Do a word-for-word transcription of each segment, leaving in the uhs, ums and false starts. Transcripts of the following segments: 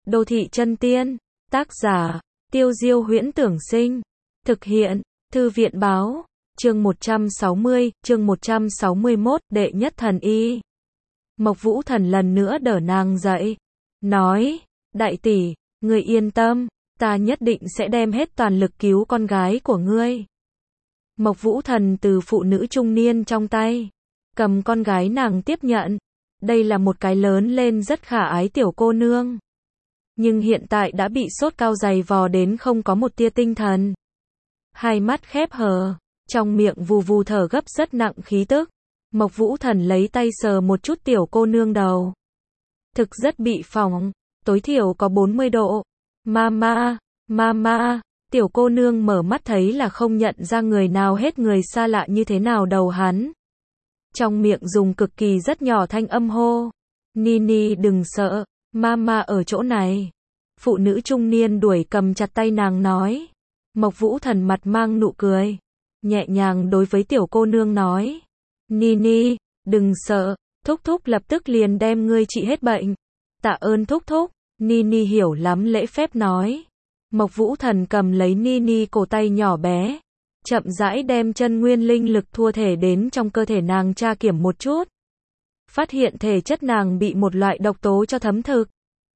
Đô thị chân tiên, tác giả, Tiêu Diêu Huyễn Tưởng Sinh, thực hiện, Thư viện Báo, chương một trăm sáu mươi, chương một trăm sáu mươi mốt, đệ nhất thần y. Mộc Vũ Thần lần nữa đỡ nàng dậy, nói, đại tỷ, ngươi yên tâm, ta nhất định sẽ đem hết toàn lực cứu con gái của ngươi. Mộc Vũ Thần từ phụ nữ trung niên trong tay, cầm con gái nàng tiếp nhận, đây là một cái lớn lên rất khả ái tiểu cô nương. Nhưng hiện tại đã bị sốt cao dày vò đến không có một tia tinh thần. Hai mắt khép hờ, trong miệng vù vù thở gấp rất nặng khí tức. Mộc Vũ Thần lấy tay sờ một chút tiểu cô nương đầu. Thực rất bị phỏng, tối thiểu có bốn mươi độ. Mama, mama, tiểu cô nương mở mắt thấy là không nhận ra người nào hết, người xa lạ như thế nào đầu hắn. Trong miệng dùng cực kỳ rất nhỏ thanh âm hô. Nini đừng sợ, mama ở chỗ này. Phụ nữ trung niên đuổi cầm chặt tay nàng nói. Mộc Vũ Thần mặt mang nụ cười, nhẹ nhàng đối với tiểu cô nương nói. Nini, đừng sợ, thúc thúc lập tức liền đem ngươi trị hết bệnh. Tạ ơn thúc thúc, Nini hiểu lắm lễ phép nói. Mộc Vũ Thần cầm lấy Nini cổ tay nhỏ bé, chậm rãi đem chân nguyên linh lực thua thể đến trong cơ thể nàng tra kiểm một chút. Phát hiện thể chất nàng bị một loại độc tố cho thấm thực.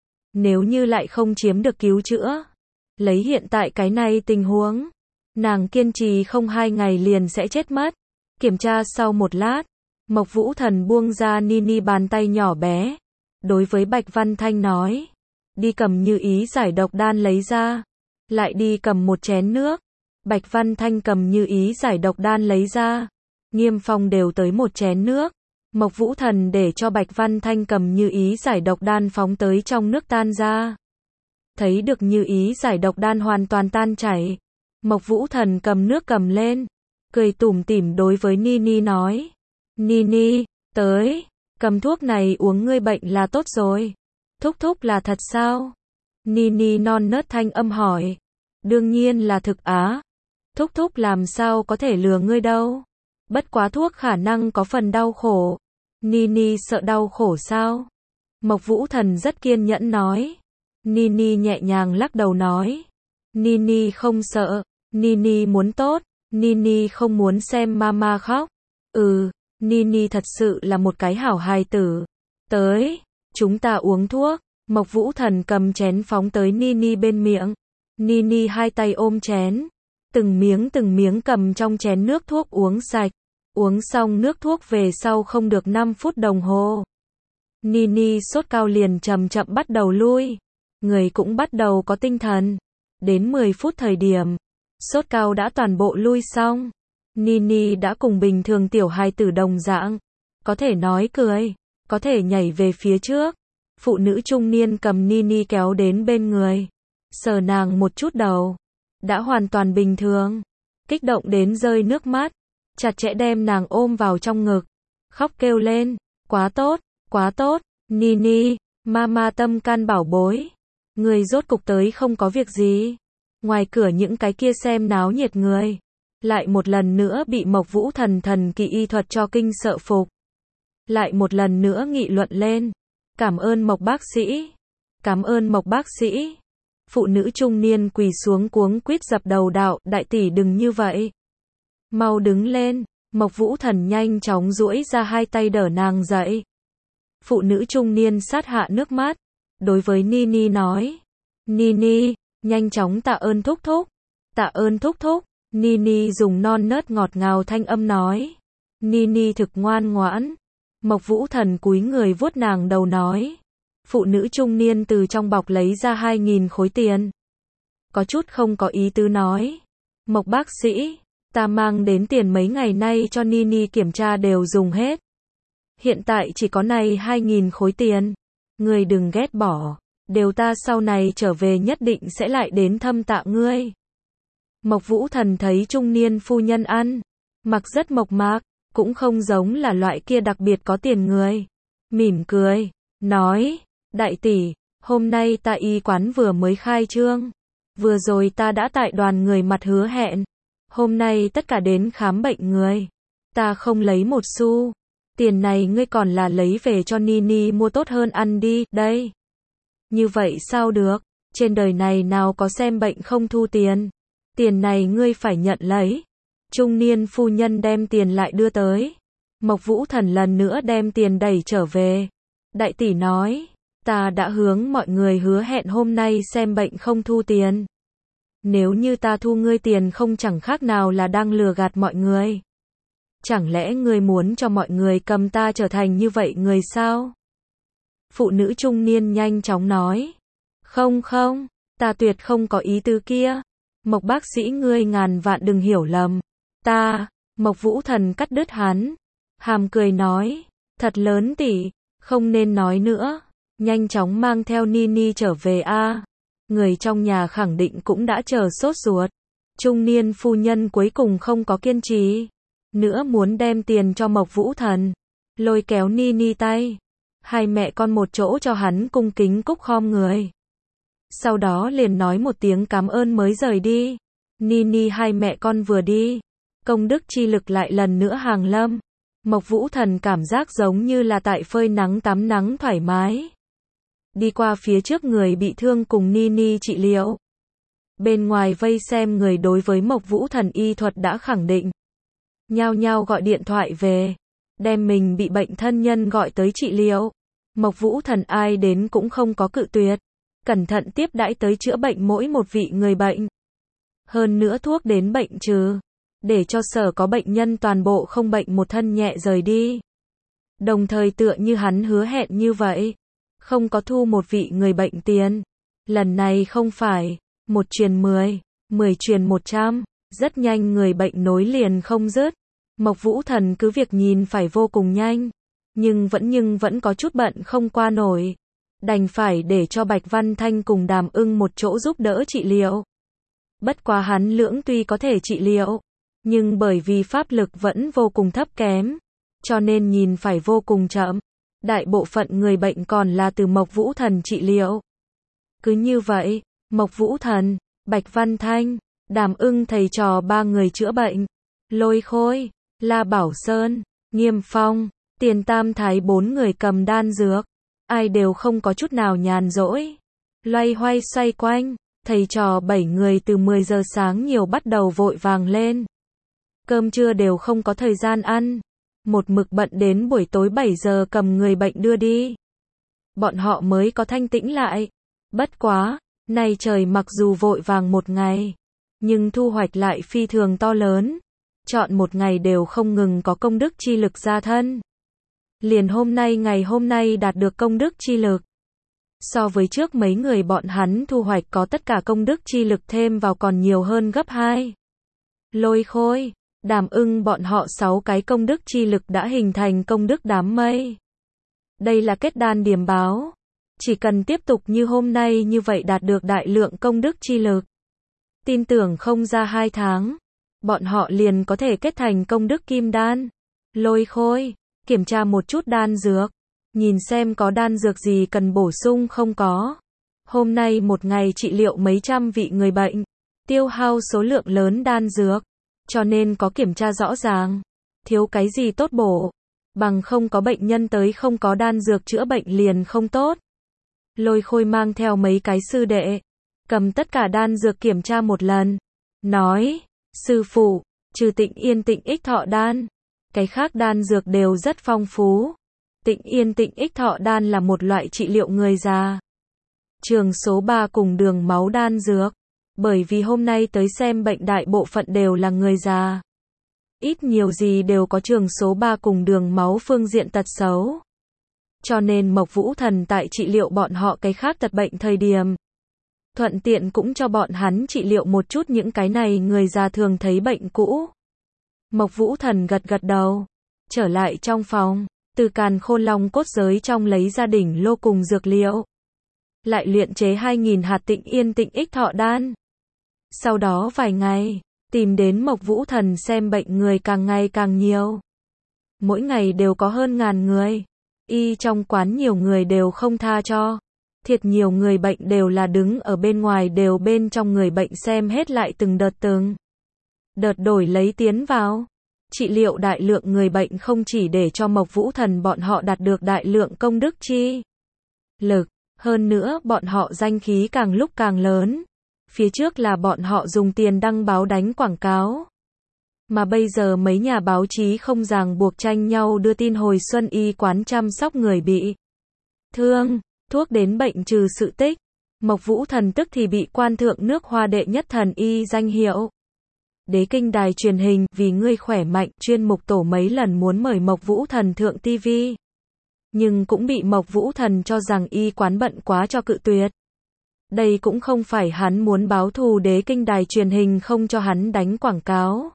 Nếu như lại không chiếm được cứu chữa, lấy hiện tại cái này tình huống, nàng kiên trì không hai ngày liền sẽ chết mất. Kiểm tra sau một lát, Mộc Vũ Thần buông ra Nini bàn tay nhỏ bé, đối với Bạch Văn Thanh nói, đi cầm Như Ý giải độc đan lấy ra, lại đi cầm một chén nước. Bạch Văn Thanh cầm Như Ý giải độc đan lấy ra, Nghiêm Phong đều tới một chén nước. Mộc Vũ Thần để cho Bạch Văn Thanh cầm Như Ý giải độc đan phóng tới trong nước tan ra. Thấy được Như Ý giải độc đan hoàn toàn tan chảy, Mộc Vũ Thần cầm nước cầm lên, cười tủm tỉm đối với Nini nói. Nini, tới, cầm thuốc này uống, ngươi bệnh là tốt rồi. Thúc thúc là thật sao? Nini non nớt thanh âm hỏi. Đương nhiên là thực á. Thúc thúc làm sao có thể lừa ngươi đâu. Bất quá thuốc khả năng có phần đau khổ. Nini sợ đau khổ sao? Mộc Vũ Thần rất kiên nhẫn nói. Nini nhẹ nhàng lắc đầu nói. Nini không sợ, Nini muốn tốt, Nini không muốn xem mama khóc. Ừ, Nini thật sự là một cái hảo hài tử. Tới, chúng ta uống thuốc. Mộc Vũ Thần cầm chén phóng tới Nini bên miệng. Nini hai tay ôm chén, từng miếng từng miếng cầm trong chén nước thuốc uống sạch. Uống xong nước thuốc về sau không được năm phút đồng hồ, Nini sốt cao liền chậm chậm bắt đầu lui, người cũng bắt đầu có tinh thần. Đến mười phút thời điểm, sốt cao đã toàn bộ lui xong. Nini đã cùng bình thường tiểu hài tử đồng dạng, có thể nói cười, có thể nhảy về phía trước. Phụ nữ trung niên cầm Nini kéo đến bên người, sờ nàng một chút đầu, đã hoàn toàn bình thường, kích động đến rơi nước mắt, chặt chẽ đem nàng ôm vào trong ngực, khóc kêu lên, quá tốt, quá tốt, Nini, mama tâm can bảo bối, người rốt cục tới không có việc gì. Ngoài cửa những cái kia xem náo nhiệt người, lại một lần nữa bị Mộc Vũ Thần thần kỳ y thuật cho kinh sợ phục. Lại một lần nữa nghị luận lên, cảm ơn Mộc bác sĩ, cảm ơn Mộc bác sĩ. Phụ nữ trung niên quỳ xuống cuống quýt dập đầu đạo, đại tỷ đừng như vậy. Mau đứng lên. Mộc Vũ Thần nhanh chóng duỗi ra hai tay đỡ nàng dậy. Phụ nữ trung niên sát hạ nước mắt, đối với Nini nói. Nini, nhanh chóng tạ ơn thúc thúc. Tạ ơn thúc thúc. Nini dùng non nớt ngọt ngào thanh âm nói. Nini thực ngoan ngoãn. Mộc Vũ Thần cúi người vuốt nàng đầu nói. Phụ nữ trung niên từ trong bọc lấy ra hai nghìn khối tiền. Có chút không có ý tứ nói. Mộc bác sĩ, ta mang đến tiền mấy ngày nay cho Nini kiểm tra đều dùng hết. Hiện tại chỉ có này hai nghìn khối tiền. Ngươi đừng ghét bỏ. Đều ta sau này trở về nhất định sẽ lại đến thăm tạ ngươi. Mộc Vũ Thần thấy trung niên phu nhân ăn mặc rất mộc mạc, cũng không giống là loại kia đặc biệt có tiền người. Mỉm cười, nói, đại tỷ, hôm nay ta y quán vừa mới khai trương. Vừa rồi ta đã tại đoàn người mặt hứa hẹn. Hôm nay tất cả đến khám bệnh người. Ta không lấy một xu. Tiền này ngươi còn là lấy về cho Nini mua tốt hơn ăn đi, đây. Như vậy sao được, trên đời này nào có xem bệnh không thu tiền. Tiền này ngươi phải nhận lấy. Trung niên phu nhân đem tiền lại đưa tới. Mộc Vũ Thần lần nữa đem tiền đẩy trở về. Đại tỷ nói, ta đã hướng mọi người hứa hẹn hôm nay xem bệnh không thu tiền. Nếu như ta thu ngươi tiền không chẳng khác nào là đang lừa gạt mọi người. Chẳng lẽ ngươi muốn cho mọi người cầm ta trở thành như vậy người sao? Phụ nữ trung niên nhanh chóng nói. Không không, ta tuyệt không có ý tứ kia. Mộc bác sĩ ngươi ngàn vạn đừng hiểu lầm. Ta, Mộc Vũ Thần cắt đứt hắn. Hàm cười nói, thật lớn tỷ, không nên nói nữa. Nhanh chóng mang theo Nini trở về a. Người trong nhà khẳng định cũng đã chờ sốt ruột. Trung niên phu nhân cuối cùng không có kiên trì nữa muốn đem tiền cho Mộc Vũ Thần. Lôi kéo Nini tay. Hai mẹ con một chỗ cho hắn cung kính cúc khom người. Sau đó liền nói một tiếng cảm ơn mới rời đi. Nini hai mẹ con vừa đi, công đức chi lực lại lần nữa hàng lâm. Mộc Vũ Thần cảm giác giống như là tại phơi nắng tắm nắng thoải mái. Đi qua phía trước người bị thương cùng Nini trị liệu. Bên ngoài vây xem người đối với Mộc Vũ Thần y thuật đã khẳng định. Nhao nhao gọi điện thoại về, đem mình bị bệnh thân nhân gọi tới trị liệu. Mộc Vũ Thần ai đến cũng không có cự tuyệt, cẩn thận tiếp đãi tới chữa bệnh mỗi một vị người bệnh. Hơn nữa thuốc đến bệnh trừ, để cho sở có bệnh nhân toàn bộ không bệnh một thân nhẹ rời đi. Đồng thời tựa như hắn hứa hẹn như vậy, không có thu một vị người bệnh tiền. Lần này không phải một truyền mười, mười truyền một trăm, rất nhanh người bệnh nối liền không dứt. Mộc Vũ Thần cứ việc nhìn phải vô cùng nhanh, nhưng vẫn nhưng vẫn có chút bận không qua nổi. Đành phải để cho Bạch Văn Thanh cùng Đàm Ưng một chỗ giúp đỡ trị liệu. Bất quá hắn lưỡng tuy có thể trị liệu, nhưng bởi vì pháp lực vẫn vô cùng thấp kém, cho nên nhìn phải vô cùng chậm. Đại bộ phận người bệnh còn là từ Mộc Vũ Thần trị liệu. Cứ như vậy, Mộc Vũ Thần, Bạch Văn Thanh, Đàm Ưng thầy trò ba người chữa bệnh. Lôi Khôi, La Bảo Sơn, Nghiêm Phong, Tiền Tam Thái bốn người cầm đan dược. Ai đều không có chút nào nhàn rỗi. Loay hoay xoay quanh, thầy trò bảy người từ mười giờ sáng nhiều bắt đầu vội vàng lên. Cơm trưa đều không có thời gian ăn. Một mực bận đến buổi tối bảy giờ cầm người bệnh đưa đi. Bọn họ mới có thanh tĩnh lại. Bất quá, nay trời mặc dù vội vàng một ngày, nhưng thu hoạch lại phi thường to lớn. Chọn một ngày đều không ngừng có công đức chi lực ra thân. Liền hôm nay ngày hôm nay đạt được công đức chi lực. So với trước mấy người bọn hắn thu hoạch có tất cả công đức chi lực thêm vào còn nhiều hơn gấp hai. Lôi Khôi, Đàm Ưng bọn họ sáu cái công đức chi lực đã hình thành công đức đám mây. Đây là kết đan điểm báo. Chỉ cần tiếp tục như hôm nay như vậy đạt được đại lượng công đức chi lực. Tin tưởng không ra hai tháng, bọn họ liền có thể kết thành công đức kim đan. Lôi Khôi, kiểm tra một chút đan dược. Nhìn xem có đan dược gì cần bổ sung không có. Hôm nay một ngày trị liệu mấy trăm vị người bệnh. Tiêu hao số lượng lớn đan dược. Cho nên có kiểm tra rõ ràng. Thiếu cái gì tốt bổ. Bằng không có bệnh nhân tới không có đan dược chữa bệnh liền không tốt. Lôi Khôi mang theo mấy cái sư đệ. Cầm tất cả đan dược kiểm tra một lần. Nói, sư phụ, trừ Tịnh Yên Tịnh Ích Thọ đan. Cái khác đan dược đều rất phong phú. Tịnh Yên Tịnh Ích Thọ đan là một loại trị liệu người già. Trường số ba cùng đường máu đan dược. Bởi vì hôm nay tới xem bệnh đại bộ phận đều là người già. Ít nhiều gì đều có trường số ba cùng đường máu phương diện tật xấu. Cho nên Mộc Vũ Thần tại trị liệu bọn họ cái khác tật bệnh thời điểm. Thuận tiện cũng cho bọn hắn trị liệu một chút những cái này người già thường thấy bệnh cũ. Mộc Vũ Thần gật gật đầu. Trở lại trong phòng. Từ càn khôn long cốt giới trong lấy ra đỉnh lô cùng dược liệu. Lại luyện chế hai nghìn hạt Tịnh Yên Tịnh Ích Thọ đan. Sau đó vài ngày, tìm đến Mộc Vũ Thần xem bệnh người càng ngày càng nhiều. Mỗi ngày đều có hơn ngàn người. Y trong quán nhiều người đều không tha cho. Thiệt nhiều người bệnh đều là đứng ở bên ngoài đều bên trong người bệnh xem hết lại từng đợt từng. Đợt đổi lấy tiến vào. Trị liệu đại lượng người bệnh không chỉ để cho Mộc Vũ Thần bọn họ đạt được đại lượng công đức chi lực, Hơn nữa bọn họ danh khí càng lúc càng lớn. Phía trước là bọn họ dùng tiền đăng báo đánh quảng cáo. Mà bây giờ mấy nhà báo chí không ràng buộc tranh nhau đưa tin hồi xuân y quán chăm sóc người bị thương, thuốc đến bệnh trừ sự tích. Mộc Vũ Thần tức thì bị quan thượng nước Hoa đệ nhất thần y danh hiệu. Đế kinh đài truyền hình, vì ngươi khỏe mạnh, chuyên mục tổ mấy lần muốn mời Mộc Vũ Thần thượng ti vi. Nhưng cũng bị Mộc Vũ Thần cho rằng y quán bận quá cho cự tuyệt. Đây cũng không phải hắn muốn báo thù đế kinh đài truyền hình không cho hắn đánh quảng cáo.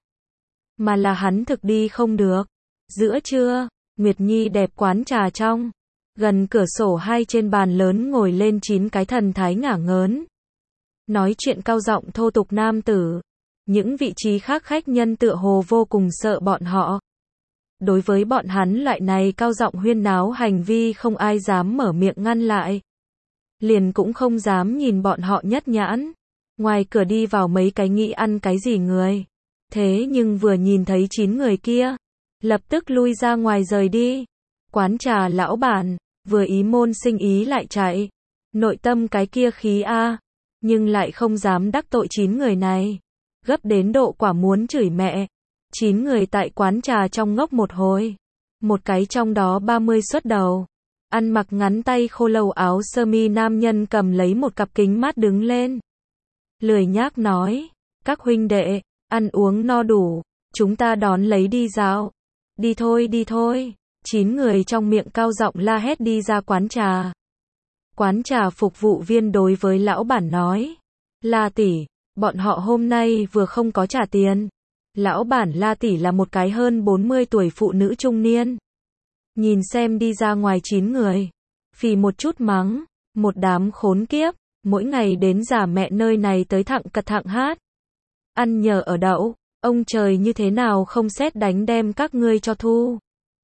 Mà là hắn thực đi không được. Giữa trưa, Nguyệt Nhi đẹp quán trà trong. Gần cửa sổ hai trên bàn lớn ngồi lên chín cái thần thái ngả ngớn. Nói chuyện cao giọng thô tục nam tử. Những vị trí khác khách nhân tựa hồ vô cùng sợ bọn họ. Đối với bọn hắn loại này cao giọng huyên náo hành vi không ai dám mở miệng ngăn lại. Liền cũng không dám nhìn bọn họ nhất nhãn. Ngoài cửa đi vào mấy cái nghĩ ăn cái gì người. Thế nhưng vừa nhìn thấy chín người kia, lập tức lui ra ngoài rời đi. Quán trà lão bản, vừa ý môn sinh ý lại chạy. Nội tâm cái kia khí a, nhưng lại không dám đắc tội chín người này. Gấp đến độ quả muốn chửi mẹ. Chín người tại quán trà trong ngốc một hồi. Một cái trong đó ba mươi xuất đầu. Ăn mặc ngắn tay khô lâu áo sơ mi nam nhân cầm lấy một cặp kính mát đứng lên. Lười nhác nói, các huynh đệ, ăn uống no đủ, chúng ta đón lấy đi dạo. Đi thôi đi thôi. Chín người trong miệng cao giọng la hét đi ra quán trà. Quán trà phục vụ viên đối với lão bản nói, La tỷ, bọn họ hôm nay vừa không có trả tiền. Lão bản La tỷ là một cái hơn bốn mươi tuổi phụ nữ trung niên. Nhìn xem đi ra ngoài chín người, phì một chút mắng, một đám khốn kiếp, mỗi ngày đến già mẹ nơi này tới thặng cật thặng hát. Ăn nhờ ở đậu, ông trời như thế nào không sét đánh đem các ngươi cho thu.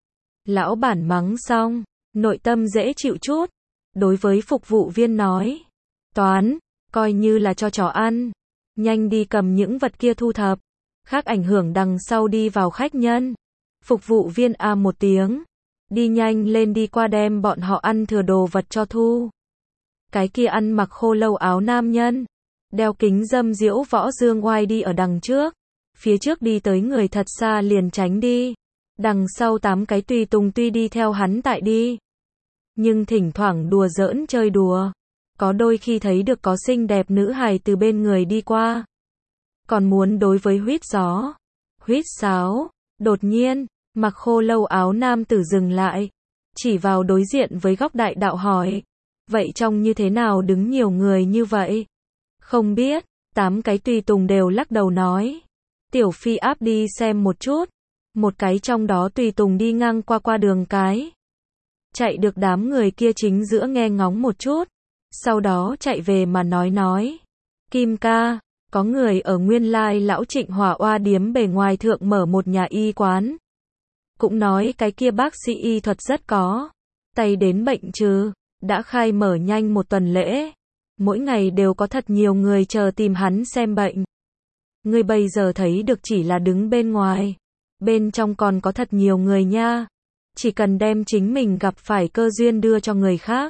Lão bản mắng xong, nội tâm dễ chịu chút, đối với phục vụ viên nói, toán, coi như là cho chó ăn, nhanh đi cầm những vật kia thu thập, khác ảnh hưởng đằng sau đi vào khách nhân. Phục vụ viên a một tiếng, đi nhanh lên đi qua đem bọn họ ăn thừa đồ vật cho thu. Cái kia ăn mặc khô lâu áo nam nhân, đeo kính dâm diễu võ dương oai đi ở đằng trước, phía trước đi tới người thật xa liền tránh đi. Đằng sau tám cái tùy tùng tuy đi theo hắn tại đi, nhưng thỉnh thoảng đùa giỡn chơi đùa. Có đôi khi thấy được có xinh đẹp nữ hài từ bên người đi qua, còn muốn đối với huýt gió, huýt sáo. Đột nhiên, mặc khô lâu áo nam tử dừng lại, chỉ vào đối diện với góc đại đạo hỏi, vậy trong như thế nào đứng nhiều người như vậy? Không biết. Tám cái tùy tùng đều lắc đầu nói, tiểu phi áp đi xem một chút. Một cái trong đó tùy tùng đi ngang qua qua đường cái, chạy được đám người kia chính giữa nghe ngóng một chút, sau đó chạy về mà nói nói, Kim ca, có người ở nguyên lai lão Trịnh Hỏa Oa điếm bề ngoài thượng mở một nhà y quán, cũng nói cái kia bác sĩ y thuật rất có tay đến bệnh trừ, đã khai mở nhanh một tuần lễ, mỗi ngày đều có thật nhiều người chờ tìm hắn xem bệnh. Ngươi bây giờ thấy được chỉ là đứng bên ngoài, bên trong còn có thật nhiều người nha. Chỉ cần đem chính mình gặp phải cơ duyên đưa cho người khác,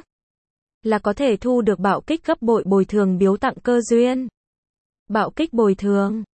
là có thể thu được bạo kích gấp bội bồi thường biếu tặng cơ duyên. Bạo kích bồi thường